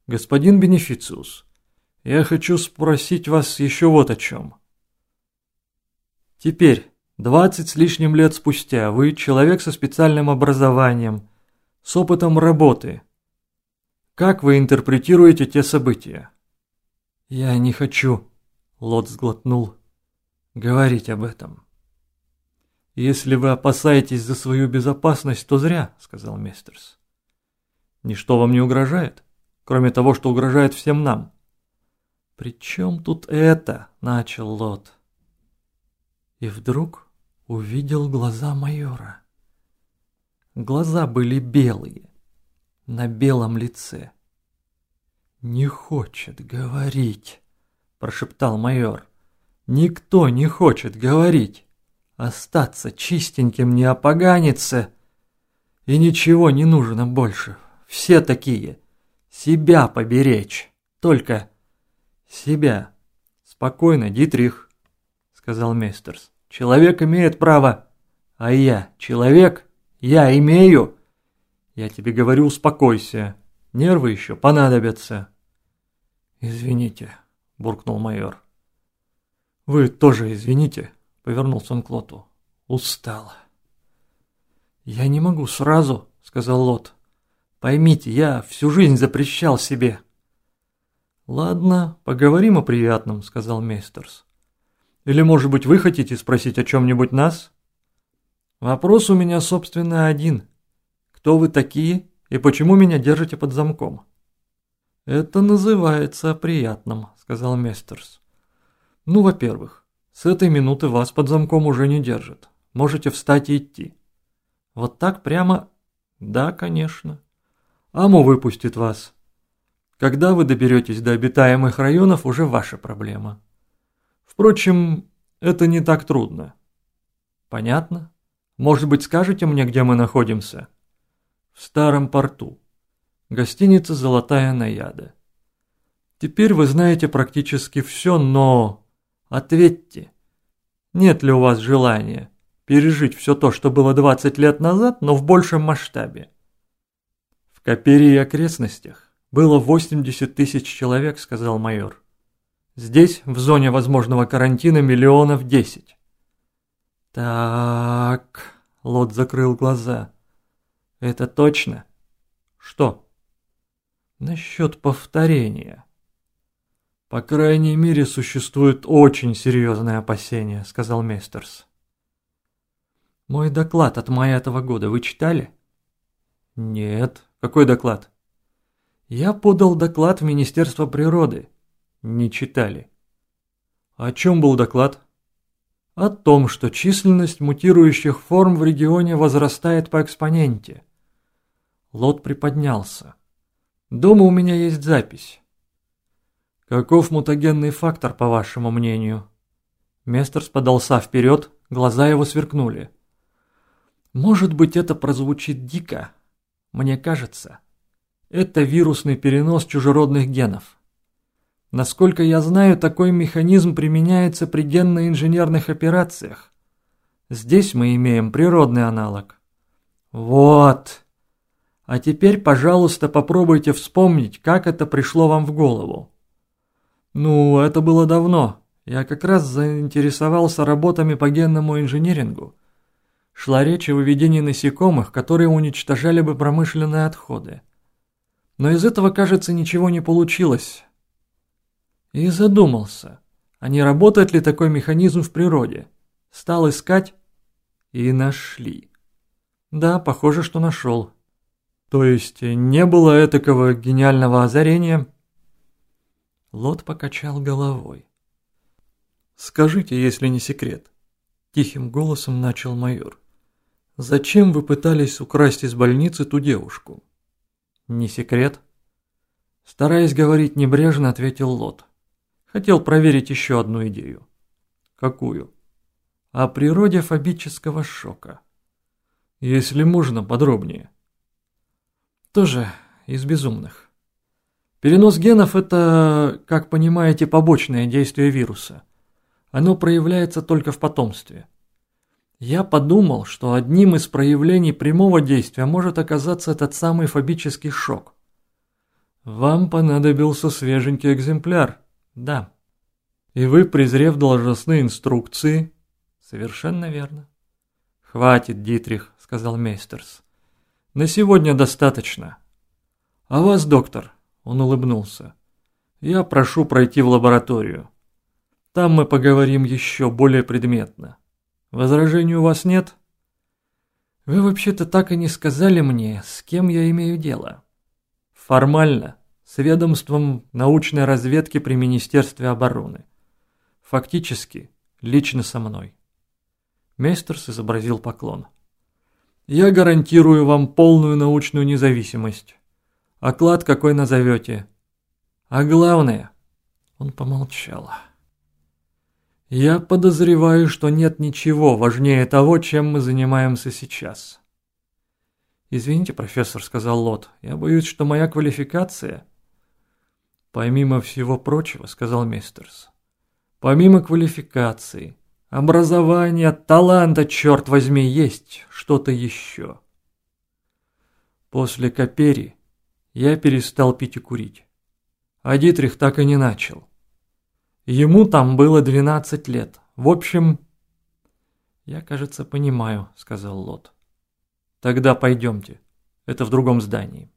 Господин Бенефициус, я хочу спросить вас еще вот о чем. Теперь, 20 с лишним лет спустя, вы человек со специальным образованием, с опытом работы. Как вы интерпретируете те события? Я не хочу, Лот сглотнул, говорить об этом. Если вы опасаетесь за свою безопасность, то зря, сказал Местерс. Ничто вам не угрожает, кроме того, что угрожает всем нам. «При чем тут это?» – начал Лот. И вдруг увидел глаза майора. Глаза были белые, на белом лице. «Не хочет говорить», – прошептал майор. «Никто не хочет говорить. Остаться чистеньким, не опоганиться. И ничего не нужно больше. Все такие. Себя поберечь. Только себя. Спокойно, Дитрих», — сказал Местерс. «Человек имеет право. А я человек? Я имею?» «Я тебе говорю, успокойся. Нервы еще понадобятся». «Извините», — буркнул майор. «Вы тоже извините», — повернулся он к Лоту. «Устал». «Я не могу сразу», — сказал Лот. «Поймите, я всю жизнь запрещал себе». «Ладно, поговорим о приятном», — сказал Местерс. «Или, может быть, вы хотите спросить о чем-нибудь нас?» «Вопрос у меня, собственно, один. Кто вы такие и почему меня держите под замком?» «Это называется приятным», — сказал Местерс. «Ну, во-первых, с этой минуты вас под замком уже не держат. Можете встать и идти». «Вот так прямо?» «Да, конечно. Аму выпустит вас. Когда вы доберетесь до обитаемых районов, уже ваша проблема. Впрочем, это не так трудно». «Понятно? Может быть, скажете мне, где мы находимся?» «В старом порту. Гостиница «Золотая Наяда». Теперь вы знаете практически все, но... Ответьте, нет ли у вас желания пережить все то, что было 20 лет назад, но в большем масштабе?» «В Каперии и окрестностях было 80 тысяч человек», — сказал майор. «Здесь, в зоне возможного карантина, 10 миллионов. «Так...» — Лот закрыл глаза. «Это точно?» «Что?» «Насчет повторения». «По крайней мере, существует очень серьезное опасение», — сказал Местерс. «Мой доклад от мая этого года вы читали?» «Нет. Какой доклад?» «Я подал доклад в Министерство природы». «Не читали». «О чем был доклад?» «О том, что численность мутирующих форм в регионе возрастает по экспоненте». Лот приподнялся. «Дома у меня есть запись». «Каков мутагенный фактор, по вашему мнению?» Местерс подался вперед, глаза его сверкнули. «Может быть, это прозвучит дико. Мне кажется, это вирусный перенос чужеродных генов. Насколько я знаю, такой механизм применяется при генно-инженерных операциях. Здесь мы имеем природный аналог». «Вот. А теперь, пожалуйста, попробуйте вспомнить, как это пришло вам в голову». «Ну, это было давно. Я как раз заинтересовался работами по генному инженерингу. Шла речь о выведении насекомых, которые уничтожали бы промышленные отходы. Но из этого, кажется, ничего не получилось. И задумался, а не работает ли такой механизм в природе. Стал искать и нашли. Да, похоже, что нашел. То есть не было этакого гениального озарения?» Лот покачал головой. «Скажите, если не секрет», — тихим голосом начал майор. «Зачем вы пытались украсть из больницы ту девушку?» «Не секрет?» Стараясь говорить небрежно, ответил Лот. «Хотел проверить еще одну идею». «Какую?» «О природе фобического шока». «Если можно, подробнее». «Тоже из безумных. Перенос генов – это, как понимаете, побочное действие вируса. Оно проявляется только в потомстве. Я подумал, что одним из проявлений прямого действия может оказаться этот самый фобический шок. Вам понадобился свеженький экземпляр. Да. И вы, презрев должностные инструкции... Совершенно верно. Хватит, Дитрих, сказал Мейстерс. На сегодня достаточно. А вас, доктор, он улыбнулся. Я прошу пройти в лабораторию. Там мы поговорим еще более предметно. Возражений у вас нет? Вы вообще-то так и не сказали мне, с кем я имею дело. Формально, с ведомством научной разведки при Министерстве обороны. Фактически, лично со мной. Мейстерс изобразил поклон. Я гарантирую вам полную научную независимость. Оклад какой назовете. А главное, он помолчал. Я подозреваю, что нет ничего важнее того, чем мы занимаемся сейчас. Извините, профессор, сказал Лот, я боюсь, что моя квалификация... Помимо всего прочего, сказал Мейстерс, помимо квалификации, образования, таланта, черт возьми, есть что-то еще. После Капери я перестал пить и курить, а Дитрих так и не начал. Ему там было 12 лет. В общем... Я, кажется, понимаю, сказал Лот. Тогда пойдемте. Это в другом здании.